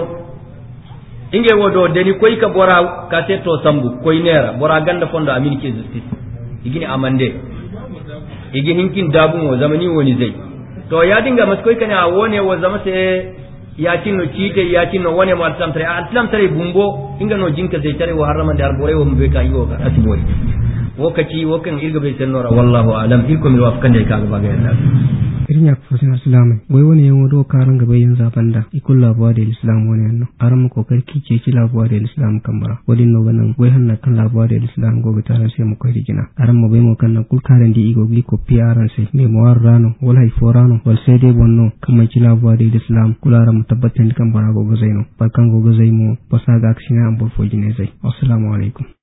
wodo deni koy ka bora ka teto sambu koy nera bora ganda fondo amini ke justice igini amande igi hinkin dabun wo zamani woni zai to ya dinga mas koy kana wone wo zama se yakin no cite yakin no wone mo islam tare bumbo inga no jinka zai tare wo harama dar bore wo mbe ka yiwo ka asibori wokaci wokan irga be sennora wallahu alam irko mi wafkan dai kaga baga yalla irnya fosin islam boy woni yan wodo karan gaba yin zabanda ikul labuwa da islam woni yanno aran ko karki ce ci labuwa da islam kamara wadin no ganan boy hanna kan labuwa da islam go gitaran sai mu koy digina aran mo boy mo kan na kul karan di igo gli ko piaran sai me mo warrano wal hay forano wal sai dai bonno kamar ci labuwa da islam kularan mu tabbatan kan bara go zaino barkan go zaimo basaga aksina an bol fojine zai assalamu alaikum